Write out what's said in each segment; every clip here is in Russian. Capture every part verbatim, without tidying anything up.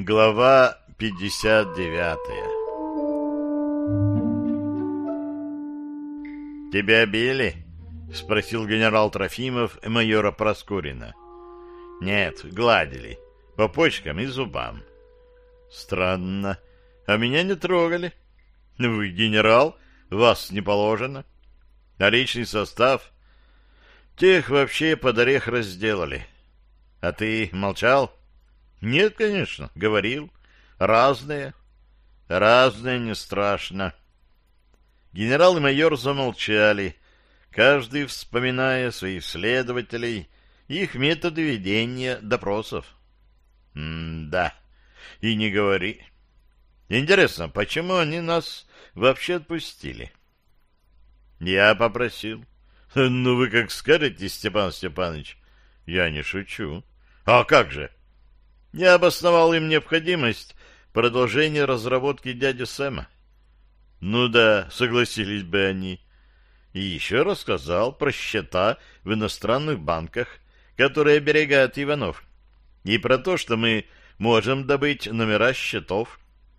Глава пятьдесят девятая. «Тебя били?» — спросил генерал Трофимов майора Проскурина. «Нет, гладили. По почкам и зубам». «Странно. А меня не трогали. Вы генерал, вас не положено. А личный состав? Тех вообще под орех разделали. А ты молчал?» «Нет, конечно, говорил. Разные. Разные не страшно». Генерал и майор замолчали, каждый вспоминая своих следователей и их методы ведения допросов. «М-да, и не говори. Интересно, почему они нас вообще отпустили?» «Я попросил». «Ну вы как скажете, Степан Степанович?» «Я не шучу». «А как же?» Я обосновал им необходимость продолжения разработки дяди Сэма. Ну да, согласились бы они. И еще рассказал про счета в иностранных банках, которые оберегает Иванов, и про то, что мы можем добыть номера счетов.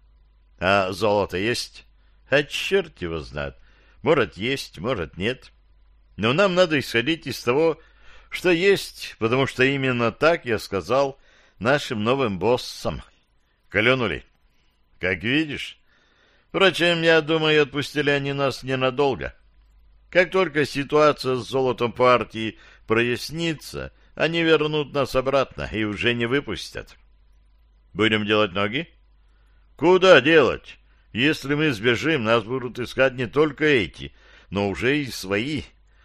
А золото есть? А черт его знает. Может, есть, может, нет. Но нам надо исходить из того, что есть, потому что именно так я сказал нашим новым боссам. Клюнули. Как видишь. Впрочем, я думаю, отпустили они нас ненадолго. Как только ситуация с золотом партии прояснится, они вернут нас обратно и уже не выпустят. Будем делать ноги? Куда делать? Если мы сбежим, нас будут искать не только эти, но уже и свои.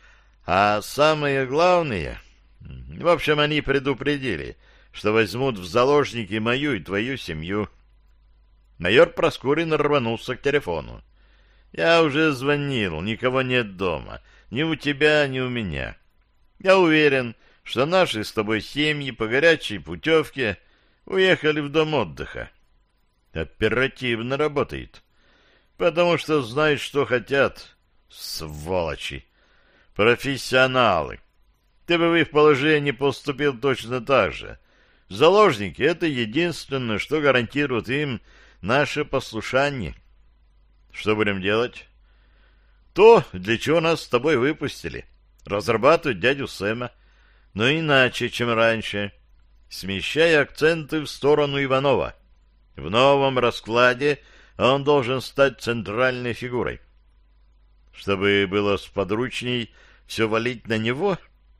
А самое главное... В общем, они предупредили, что возьмут в заложники мою и твою семью. Майор Проскурин рванулся к телефону. Я уже звонил, никого нет дома. Ни у тебя, ни у меня. Я уверен, что наши с тобой семьи по горячей путевке уехали в дом отдыха. Оперативно работает. Потому что знают, что хотят. Сволочи! Профессионалы! Ты бы в их положении поступил точно так же. Заложники — это единственное, что гарантирует им наше послушание. Что будем делать? То, для чего нас с тобой выпустили. Разрабатывать дядю Сэма. Но иначе, чем раньше. Смещая акценты в сторону Иванова. В новом раскладе он должен стать центральной фигурой. Чтобы было сподручней все валить на него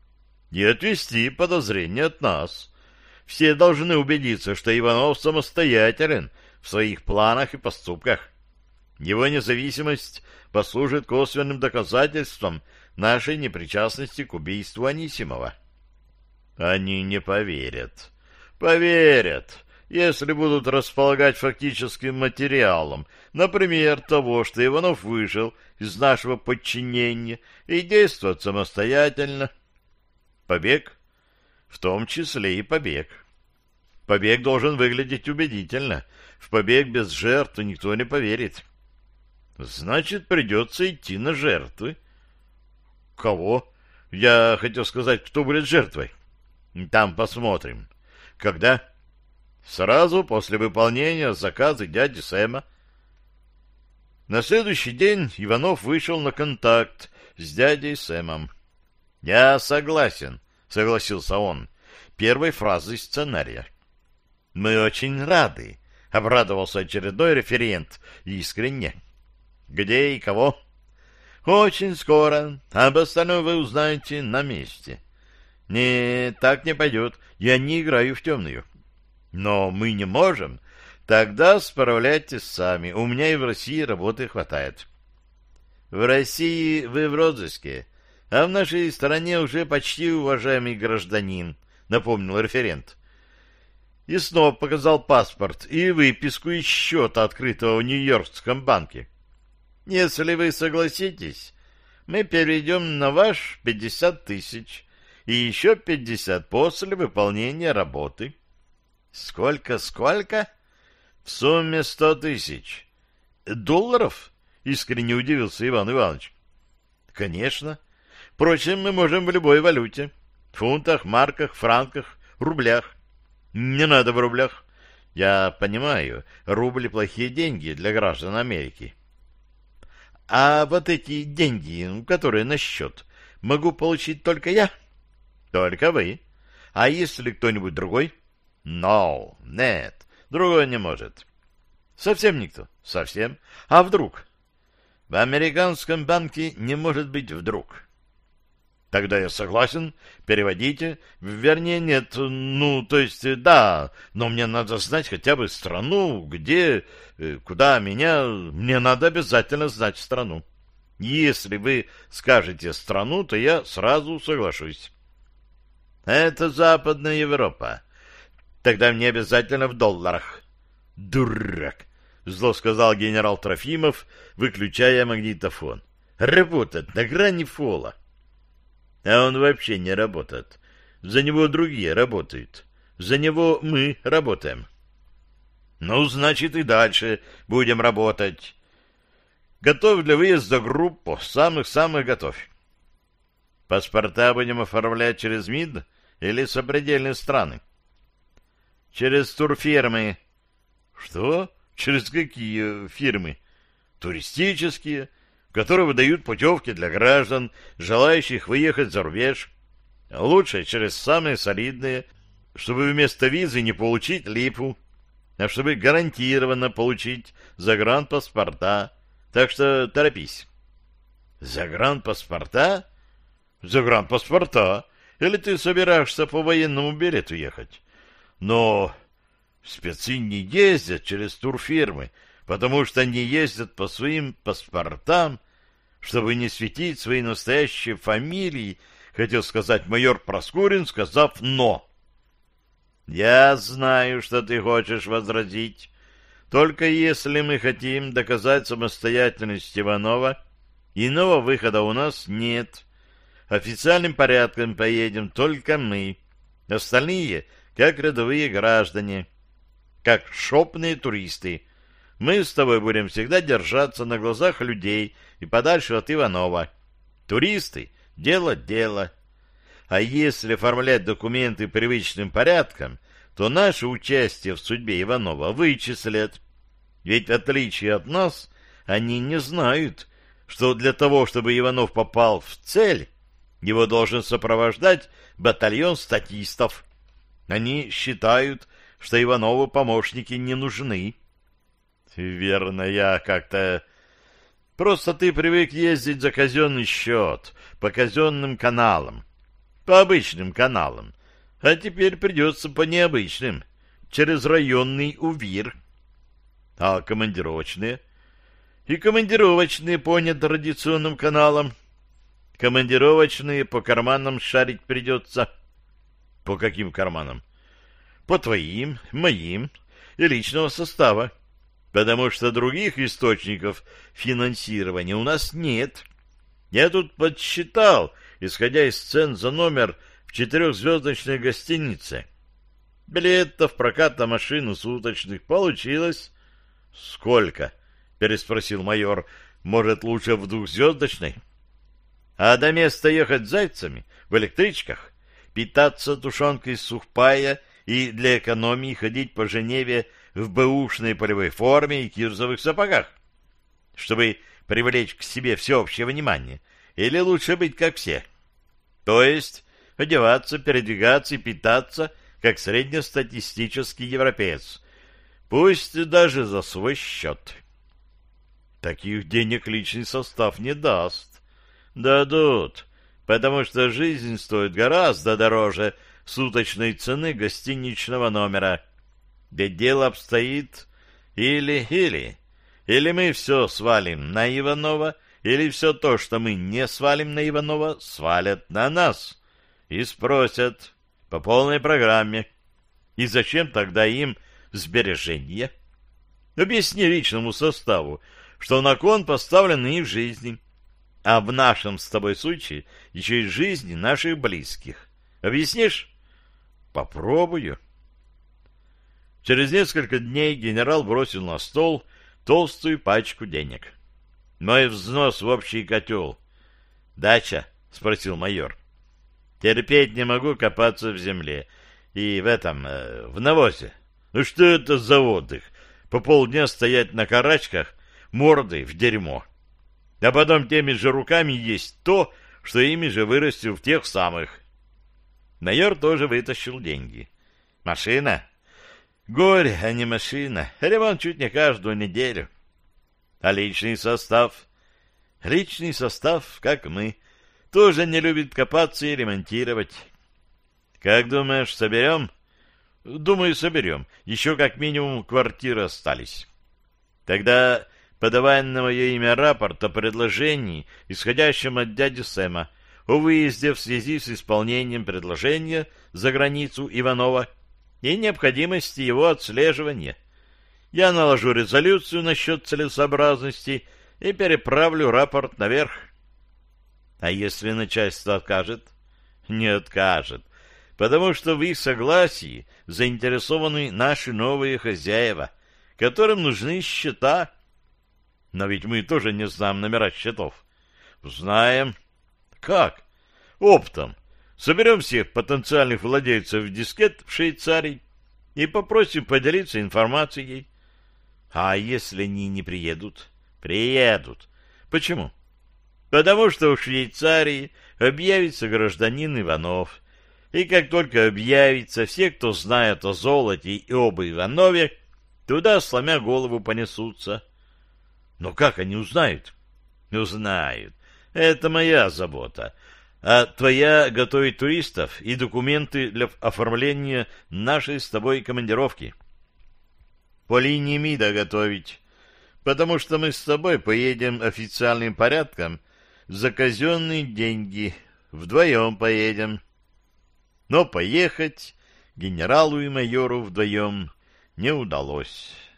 и отвести подозрения от нас. Все должны убедиться, что Иванов самостоятелен в своих планах и поступках. Его независимость послужит косвенным доказательством нашей непричастности к убийству Анисимова. Они не поверят. Поверят, если будут располагать фактическим материалом, например, того, что Иванов вышел из нашего подчинения и действует самостоятельно. Побег? В том числе и побег. Побег должен выглядеть убедительно. В побег без жертв никто не поверит. Значит, придется идти на жертвы. Кого? Я хотел сказать, кто будет жертвой. Там посмотрим. Когда? Сразу после выполнения заказа дяди Сэма. На следующий день Иванов вышел на контакт с дядей Сэмом. «Я согласен», — согласился он, первой фразой сценария. «Мы очень рады», — обрадовался очередной референт искренне. «Где и кого?» «Очень скоро. Об остальном вы узнаете на месте». «Нет, так не пойдет. Я не играю в темную». «Но мы не можем. Тогда справляйтесь сами. У меня и в России работы хватает». «В России вы в розыске, а в нашей стране уже почти уважаемый гражданин», — напомнил референт. И снова показал паспорт и выписку из счета, открытого в Нью-Йоркском банке. «Если вы согласитесь, мы перейдем на ваш пятьдесят тысяч и еще пятьдесят после выполнения работы». «Сколько, сколько?» «В сумме сто тысяч». «Долларов?» — искренне удивился Иван Иванович. «Конечно. Впрочем, мы можем в любой валюте. Фунтах, марках, франках, рублях». «Не надо в рублях. Я понимаю, рубли — плохие деньги для граждан Америки. А вот эти деньги, которые на счет, могу получить только я? Только вы. А если кто-нибудь другой? No, нет, другой не может. Совсем никто? Совсем. А вдруг? В американском банке не может быть вдруг. Тогда я согласен, переводите. Вернее, нет, ну, то есть, да, но мне надо знать хотя бы страну, где, куда меня... Мне надо обязательно знать страну. Если вы скажете страну, то я сразу соглашусь. Это Западная Европа. Тогда мне обязательно в долларах. Дурак! Зло сказал генерал Трофимов, выключая магнитофон. Работать на грани фола. А он вообще не работает. За него другие работают. За него мы работаем. Ну, значит, и дальше будем работать. Готовь для выезда группу. Самых-самых готовь. Паспорта будем оформлять через МИД или сопредельные страны? Через турфирмы. Что? Через какие фирмы? Туристические, которые выдают путевки для граждан, желающих выехать за рубеж. Лучше через самые солидные, чтобы вместо визы не получить липу, а чтобы гарантированно получить загранпаспорта. Так что торопись. Загранпаспорта? Загранпаспорта? Или ты собираешься по военному билету ехать? Но спецы не ездят через турфирмы, потому что они ездят по своим паспортам, чтобы не светить свои настоящие фамилии, хотел сказать майор Проскурин, сказав «но». Я знаю, что ты хочешь возразить. Только если мы хотим доказать самостоятельность Иванова, иного выхода у нас нет. Официальным порядком поедем только мы. Остальные, как рядовые граждане, как шопные туристы. Мы с тобой будем всегда держаться на глазах людей и подальше от Иванова. Туристы — дело дело. А если оформлять документы привычным порядком, то наше участие в судьбе Иванова вычислят. Ведь в отличие от нас, они не знают, что для того, чтобы Иванов попал в цель, его должен сопровождать батальон статистов. Они считают, что Иванову помощники не нужны. Верно, я как-то... Просто ты привык ездить за казенный счет, по казенным каналам, по обычным каналам, а теперь придется по необычным, через районный УВИР. А командировочные? И командировочные по нетрадиционным каналам. Командировочные по карманам шарить придется. По каким карманам? По твоим, моим и личного состава. Потому что других источников финансирования у нас нет. Я тут подсчитал, исходя из цен за номер в четырехзвездочной гостинице. Билетов, проката машин суточных получилось. — Сколько? — переспросил майор. — Может, лучше в двухзвездочной? — А до места ехать зайцами, в электричках, питаться тушенкой сухпая и для экономии ходить по Женеве в бэушной полевой форме и кирзовых сапогах, чтобы привлечь к себе всеобщее внимание, или лучше быть как все? То есть одеваться, передвигаться и питаться, как среднестатистический европеец, пусть даже за свой счет. Таких денег личный состав не даст. Дадут, потому что жизнь стоит гораздо дороже суточной цены гостиничного номера. Ведь дело обстоит или-или. Или мы все свалим на Иванова, или все то, что мы не свалим на Иванова, свалят на нас. И спросят по полной программе. И зачем тогда им сбережения? Объясни личному составу, что на кон поставлены их жизни, а в нашем с тобой случае еще и жизни наших близких. Объяснишь? Попробую. Через несколько дней генерал бросил на стол толстую пачку денег. Мой взнос в общий котел. Дача? — спросил майор. Терпеть не могу копаться в земле. И в этом, э, в навозе. Ну что это за отдых? По полдня стоять на карачках, мордой в дерьмо. А потом теми же руками есть то, что ими же вырастил в тех самых. Майор тоже вытащил деньги. Машина? Горе, а не машина. Ремонт чуть не каждую неделю. А личный состав? Личный состав, как мы, тоже не любит копаться и ремонтировать. Как думаешь, соберем? Думаю, соберем. Еще как минимум квартиры остались. Тогда подавай на мое имя рапорт о предложении, исходящем от дяди Сэма, о выезде в связи с исполнением предложения за границу Иванова и необходимости его отслеживания. Я наложу резолюцию насчет целесообразности и переправлю рапорт наверх. А если начальство откажет? Не откажет, потому что в их согласии заинтересованы наши новые хозяева, которым нужны счета. Но ведь мы тоже не знаем номера счетов. Знаем. Как? Оптом. Соберем всех потенциальных владельцев дискет в Швейцарии и попросим поделиться информацией. А если они не приедут? Приедут. Почему? Потому что в Швейцарии объявится гражданин Иванов. И как только объявится, все, кто знает о золоте и об Иванове, туда, сломя голову, понесутся. Но как они узнают? Узнают. Это моя забота. А твоя — готовить туристов и документы для оформления нашей с тобой командировки. По линии МИДа готовить, потому что мы с тобой поедем официальным порядком за казенные деньги. Вдвоем поедем. Но поехать генералу и майору вдвоем не удалось.